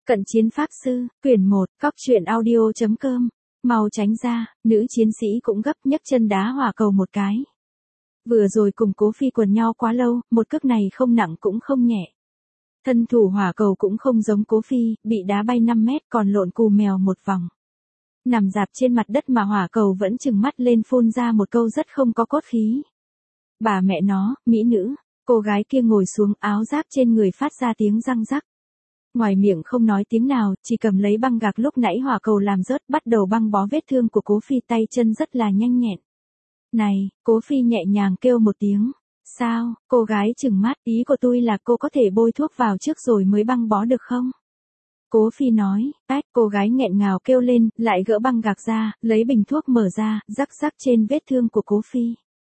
Cận chiến pháp sư, quyển 1, cóc truyện audio.com. Mau tránh ra, nữ chiến sĩ cũng gấp nhấc chân đá hỏa cầu một cái. Vừa rồi cùng Cố Phi quần nhau quá lâu, một cước này không nặng cũng không nhẹ. Thân thủ hỏa cầu cũng không giống Cố Phi, bị đá bay 5 mét còn lộn cù mèo một vòng. Nằm dạp trên mặt đất mà hỏa cầu vẫn trừng mắt lên phun ra một câu rất không có cốt khí. Bà mẹ nó, mỹ nữ, cô gái kia ngồi xuống áo giáp trên người phát ra tiếng răng rắc. Ngoài miệng không nói tiếng nào, chỉ cầm lấy băng gạc lúc nãy hỏa cầu làm rớt bắt đầu băng bó vết thương của Cố Phi tay chân rất là nhanh nhẹn. Này, Cố Phi nhẹ nhàng kêu một tiếng. Sao, cô gái trừng mắt, ý của tôi là cô có thể bôi thuốc vào trước rồi mới băng bó được không? Cố Phi nói, cô gái nghẹn ngào kêu lên, lại gỡ băng gạc ra, lấy bình thuốc mở ra, rắc rắc trên vết thương của Cố Phi.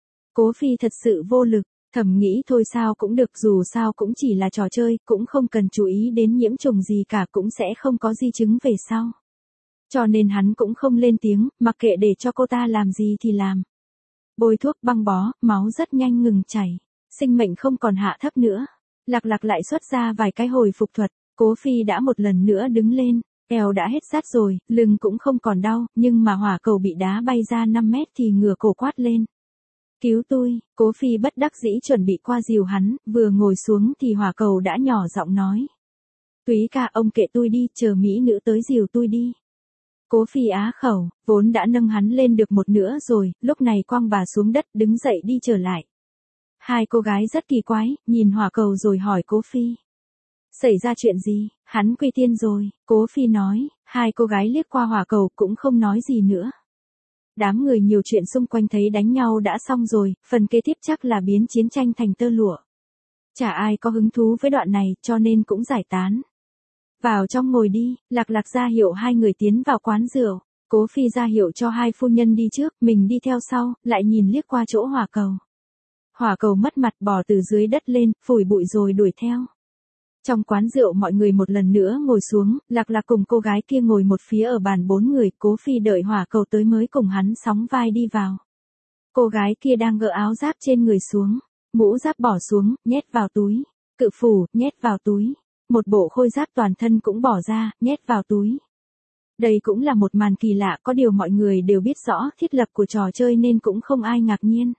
Cố Phi thật sự vô lực. Thầm nghĩ thôi sao cũng được, dù sao cũng chỉ là trò chơi, cũng không cần chú ý đến nhiễm trùng gì cả, cũng sẽ không có di chứng về sau. Cho nên hắn cũng không lên tiếng, mặc kệ để cho cô ta làm gì thì làm. Bôi thuốc băng bó, máu rất nhanh ngừng chảy, sinh mệnh không còn hạ thấp nữa. Lặc lại xuất ra vài cái hồi phục thuật, Cố Phi đã một lần nữa đứng lên, eo đã hết rát rồi, lưng cũng không còn đau, nhưng mà hỏa cầu bị đá bay ra 5 mét thì ngửa cổ quát lên. Cứu tôi, Cố Phi bất đắc dĩ chuẩn bị qua dìu hắn, vừa ngồi xuống thì hỏa cầu đã nhỏ giọng nói. Túy ca ông kệ tôi đi, chờ mỹ nữ tới dìu tôi đi. Cố Phi á khẩu, vốn đã nâng hắn lên được một nửa rồi, lúc này quăng bà xuống đất đứng dậy đi trở lại. Hai cô gái rất kỳ quái, nhìn hỏa cầu rồi hỏi Cố Phi. Xảy ra chuyện gì, hắn quy tiên rồi, Cố Phi nói, hai cô gái liếc qua hỏa cầu cũng không nói gì nữa. Đám người nhiều chuyện xung quanh thấy đánh nhau đã xong rồi, phần kế tiếp chắc là biến chiến tranh thành tơ lụa. Chả ai có hứng thú với đoạn này, cho nên cũng giải tán. Vào trong ngồi đi, Lặc ra hiệu hai người tiến vào quán rượu. Cố Phi ra hiệu cho hai phu nhân đi trước, mình đi theo sau, lại nhìn liếc qua chỗ hỏa cầu. Hỏa cầu mất mặt bò từ dưới đất lên, phủi bụi rồi đuổi theo. Trong quán rượu mọi người một lần nữa ngồi xuống, Lặc cùng cô gái kia ngồi một phía ở bàn 4 người, Cố Phi đợi hỏa cầu tới mới cùng hắn sóng vai đi vào. Cô gái kia đang gỡ áo giáp trên người xuống, mũ giáp bỏ xuống, nhét vào túi, cự phủ, nhét vào túi, một bộ khôi giáp toàn thân cũng bỏ ra, nhét vào túi. Đây cũng là một màn kỳ lạ, có điều mọi người đều biết rõ thiết lập của trò chơi nên cũng không ai ngạc nhiên.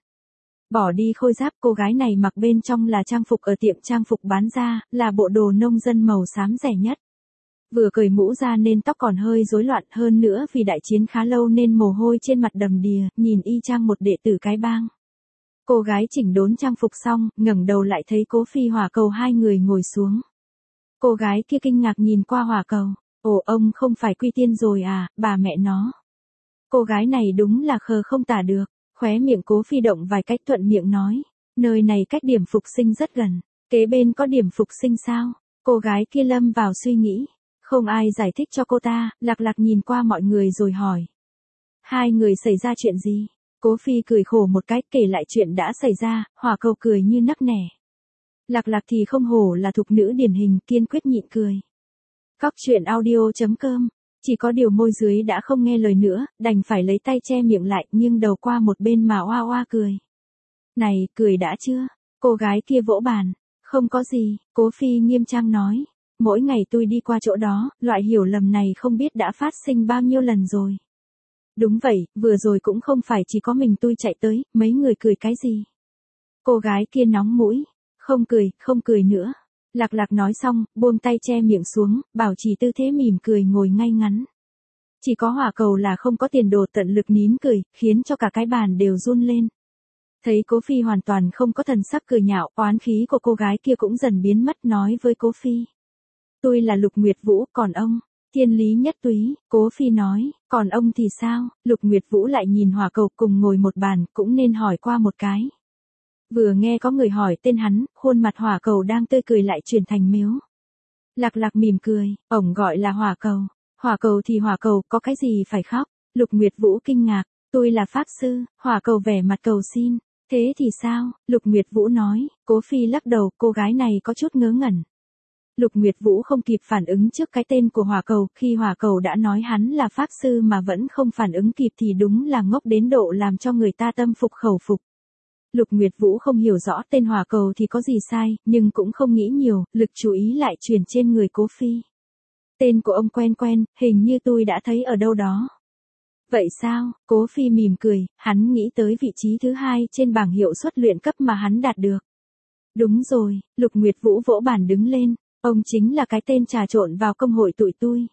Bỏ đi khôi giáp, cô gái này mặc bên trong là trang phục ở tiệm trang phục bán ra, là bộ đồ nông dân màu xám rẻ nhất. Vừa cởi mũ ra nên tóc còn hơi rối loạn, hơn nữa vì đại chiến khá lâu nên mồ hôi trên mặt đầm đìa, nhìn y chang một đệ tử cái bang. Cô gái chỉnh đốn trang phục xong, ngẩng đầu lại thấy Cố Phi hỏa cầu hai người ngồi xuống. Cô gái kia kinh ngạc nhìn qua hỏa cầu, ồ ông không phải quy tiên rồi à, bà mẹ nó. Cô gái này đúng là khờ không tả được. Khóe miệng Cố Phi động vài cách thuận miệng nói, nơi này cách điểm phục sinh rất gần, kế bên có điểm phục sinh sao? Cô gái kia lâm vào suy nghĩ, không ai giải thích cho cô ta, Lặc nhìn qua mọi người rồi hỏi. Hai người xảy ra chuyện gì? Cố Phi cười khổ một cách kể lại chuyện đã xảy ra, hỏa cầu cười như nắc nẻ. Lặc thì không hổ là thục nữ điển hình, kiên quyết nhịn cười. Cóc truyện audio.com. Chỉ có điều môi dưới đã không nghe lời nữa, đành phải lấy tay che miệng lại, nghiêng đầu qua một bên mà oa oa cười. Này, cười đã chưa? Cô gái kia vỗ bàn. Không có gì, Cố Phi nghiêm trang nói. Mỗi ngày tôi đi qua chỗ đó, loại hiểu lầm này không biết đã phát sinh bao nhiêu lần rồi. Đúng vậy, vừa rồi cũng không phải chỉ có mình tôi chạy tới, mấy người cười cái gì? Cô gái kia nóng mũi. Không cười nữa. Lặc nói xong, buông tay che miệng xuống, bảo trì tư thế mỉm cười ngồi ngay ngắn. Chỉ có hỏa cầu là không có tiền đồ tận lực nín cười, khiến cho cả cái bàn đều run lên. Thấy Cố Phi hoàn toàn không có thần sắc cười nhạo, oán khí của cô gái kia cũng dần biến mất, nói với Cố Phi. Tôi là Lục Nguyệt Vũ, còn ông? Thiên Lý Nhất Túy, Cố Phi nói, còn ông thì sao? Lục Nguyệt Vũ lại nhìn hỏa cầu cùng ngồi một bàn, cũng nên hỏi qua một cái. Vừa nghe có người hỏi tên hắn, khuôn mặt hỏa cầu đang tươi cười lại chuyển thành mếu. Lặc mỉm cười, ổng gọi là hỏa cầu. Hỏa cầu thì hỏa cầu, có cái gì phải khóc? Lục Nguyệt Vũ kinh ngạc, tôi là pháp sư. Hỏa cầu vẻ mặt cầu xin. Thế thì sao? Lục Nguyệt Vũ nói. Cố Phi lắc đầu, cô gái này có chút ngớ ngẩn. Lục Nguyệt Vũ không kịp phản ứng trước cái tên của hỏa cầu, khi hỏa cầu đã nói hắn là pháp sư mà vẫn không phản ứng kịp thì đúng là ngốc đến độ làm cho người ta tâm phục khẩu phục. Lục Nguyệt Vũ không hiểu rõ tên hỏa cầu thì có gì sai, nhưng cũng không nghĩ nhiều, lực chú ý lại chuyển trên người Cố Phi. Tên của ông quen quen, hình như tôi đã thấy ở đâu đó. Vậy sao? Cố Phi mỉm cười, hắn nghĩ tới vị trí thứ 2 trên bảng hiệu suất luyện cấp mà hắn đạt được. Đúng rồi, Lục Nguyệt Vũ vỗ bàn đứng lên, ông chính là cái tên trà trộn vào công hội tụi tôi.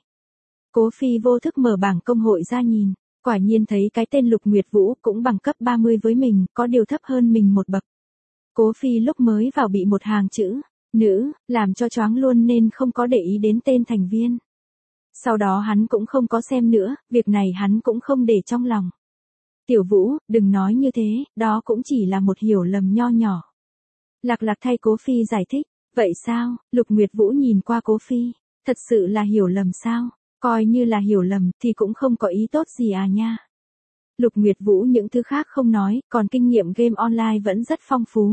Cố Phi vô thức mở bảng công hội ra nhìn, quả nhiên thấy cái tên Lục Nguyệt Vũ cũng bằng cấp 30 với mình, có điều thấp hơn mình một bậc. Cố Phi lúc mới vào bị một hàng chữ, nữ, làm cho choáng luôn nên không có để ý đến tên thành viên. Sau đó hắn cũng không có xem nữa, việc này hắn cũng không để trong lòng. Tiểu Vũ, đừng nói như thế, đó cũng chỉ là một hiểu lầm nho nhỏ. Lạc Lạc thay Cố Phi giải thích, vậy sao? Lục Nguyệt Vũ nhìn qua Cố Phi, thật sự là hiểu lầm sao? Coi như là hiểu lầm thì cũng không có ý tốt gì à nha. Lục Nguyệt Vũ những thứ khác không nói, còn kinh nghiệm game online vẫn rất phong phú.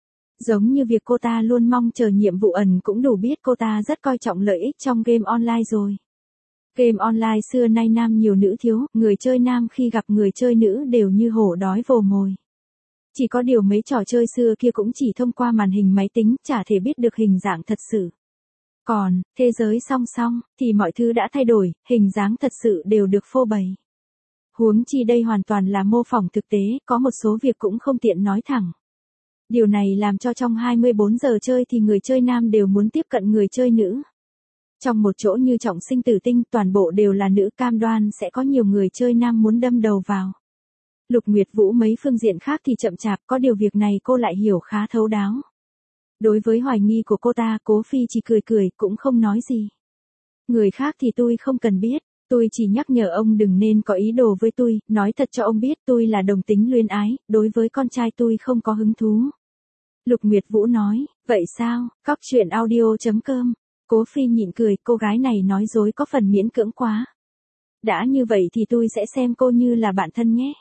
Giống như việc cô ta luôn mong chờ nhiệm vụ ẩn cũng đủ biết cô ta rất coi trọng lợi ích trong game online rồi. Game online xưa nay nam nhiều nữ thiếu, người chơi nam khi gặp người chơi nữ đều như hổ đói vồ mồi. Chỉ có điều mấy trò chơi xưa kia cũng chỉ thông qua màn hình máy tính, chả thể biết được hình dạng thật sự. Còn, thế giới song song, thì mọi thứ đã thay đổi, hình dáng thật sự đều được phô bày. Huống chi đây hoàn toàn là mô phỏng thực tế, có một số việc cũng không tiện nói thẳng. Điều này làm cho trong 24 giờ chơi thì người chơi nam đều muốn tiếp cận người chơi nữ. Trong một chỗ như Trọng Sinh Tử Tinh toàn bộ đều là nữ, cam đoan sẽ có nhiều người chơi nam muốn đâm đầu vào. Lục Nguyệt Vũ mấy phương diện khác thì chậm chạp, có điều việc này cô lại hiểu khá thấu đáo. Đối với hoài nghi của cô ta, Cố Phi chỉ cười cười, cũng không nói gì. Người khác thì tôi không cần biết, tôi chỉ nhắc nhở ông đừng nên có ý đồ với tôi, nói thật cho ông biết tôi là đồng tính luyến ái, đối với con trai tôi không có hứng thú. Lục Nguyệt Vũ nói, vậy sao? Cóc truyện audio.com. Cố Phi nhịn cười, cô gái này nói dối có phần miễn cưỡng quá. Đã như vậy thì tôi sẽ xem cô như là bạn thân nhé.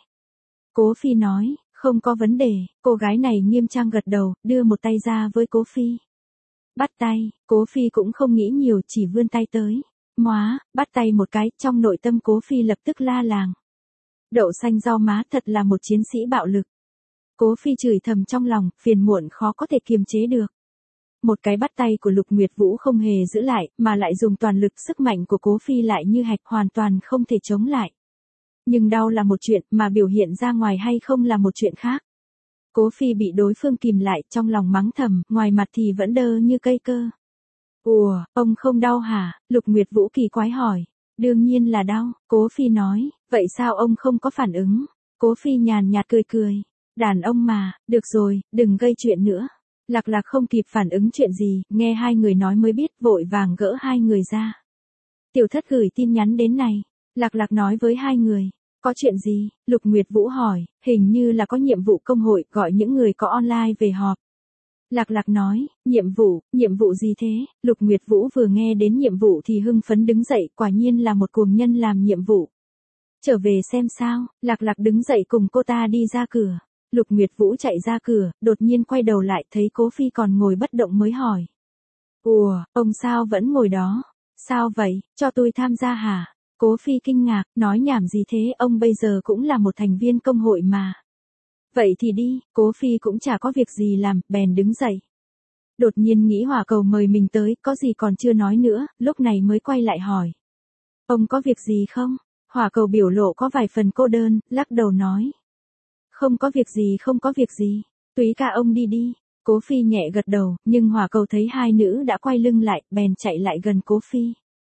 Cố Phi nói, không có vấn đề, cô gái này nghiêm trang gật đầu, đưa một tay ra với Cố Phi. Bắt tay, Cố Phi cũng không nghĩ nhiều, chỉ vươn tay tới. Móa, bắt tay một cái, trong nội tâm Cố Phi lập tức la làng. Đậu xanh rau má thật là một chiến sĩ bạo lực. Cố Phi chửi thầm trong lòng, phiền muộn khó có thể kiềm chế được. Một cái bắt tay của Lục Nguyệt Vũ không hề giữ lại, mà lại dùng toàn lực, sức mạnh của Cố Phi lại như hạch, hoàn toàn không thể chống lại. Nhưng đau là một chuyện, mà biểu hiện ra ngoài hay không là một chuyện khác. Cố Phi bị đối phương kìm lại, trong lòng mắng thầm, ngoài mặt thì vẫn đơ như cây cơ. Ủa, ông không đau hả? Lục Nguyệt Vũ kỳ quái hỏi. Đương nhiên là đau, Cố Phi nói, vậy sao ông không có phản ứng? Cố Phi nhàn nhạt cười cười. Đàn ông mà, được rồi, đừng gây chuyện nữa. Lạc Lạc không kịp phản ứng chuyện gì, nghe hai người nói mới biết, vội vàng gỡ hai người ra. Tiểu Thất gửi tin nhắn đến này. Lạc Lạc nói với hai người. Có chuyện gì? Lục Nguyệt Vũ hỏi, hình như là có nhiệm vụ công hội, gọi những người có online về họp. Lạc Lạc nói, nhiệm vụ gì thế? Lục Nguyệt Vũ vừa nghe đến nhiệm vụ thì hưng phấn đứng dậy, quả nhiên là một cuồng nhân làm nhiệm vụ. Trở về xem sao, Lạc Lạc đứng dậy cùng cô ta đi ra cửa. Lục Nguyệt Vũ chạy ra cửa, đột nhiên quay đầu lại thấy Cố Phi còn ngồi bất động mới hỏi. Ủa, ông sao vẫn ngồi đó? Sao vậy, cho tôi tham gia hả? Cố Phi kinh ngạc, nói nhảm gì thế, ông bây giờ cũng là một thành viên công hội mà. Vậy thì đi, Cố Phi cũng chả có việc gì làm, bèn đứng dậy. Đột nhiên nghĩ Hỏa Cầu mời mình tới, có gì còn chưa nói nữa, lúc này mới quay lại hỏi. Ông có việc gì không? Hỏa Cầu biểu lộ có vài phần cô đơn, lắc đầu nói. Không có việc gì, không có việc gì, tùy cả ông đi đi. Cố Phi nhẹ gật đầu, nhưng Hỏa Cầu thấy hai nữ đã quay lưng lại, bèn chạy lại gần Cố Phi.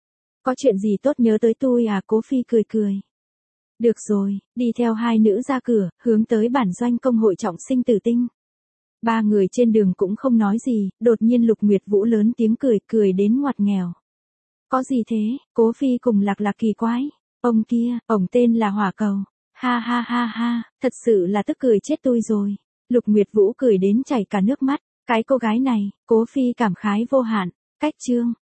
Có chuyện gì tốt nhớ tới tôi à? Cố Phi cười cười. Được rồi, đi theo hai nữ ra cửa, hướng tới bản doanh công hội Trọng Sinh Tử Tinh. Ba người trên đường cũng không nói gì, đột nhiên Lục Nguyệt Vũ lớn tiếng cười, cười đến ngoặt nghèo. Có gì thế? Cố Phi cùng Lạc Lạc kỳ quái. Ông kia, ổng tên là Hỏa Cầu. Ha ha ha ha, thật sự là tức cười chết tôi rồi. Lục Nguyệt Vũ cười đến chảy cả nước mắt. Cái cô gái này, Cố Phi cảm khái vô hạn. Cách chương.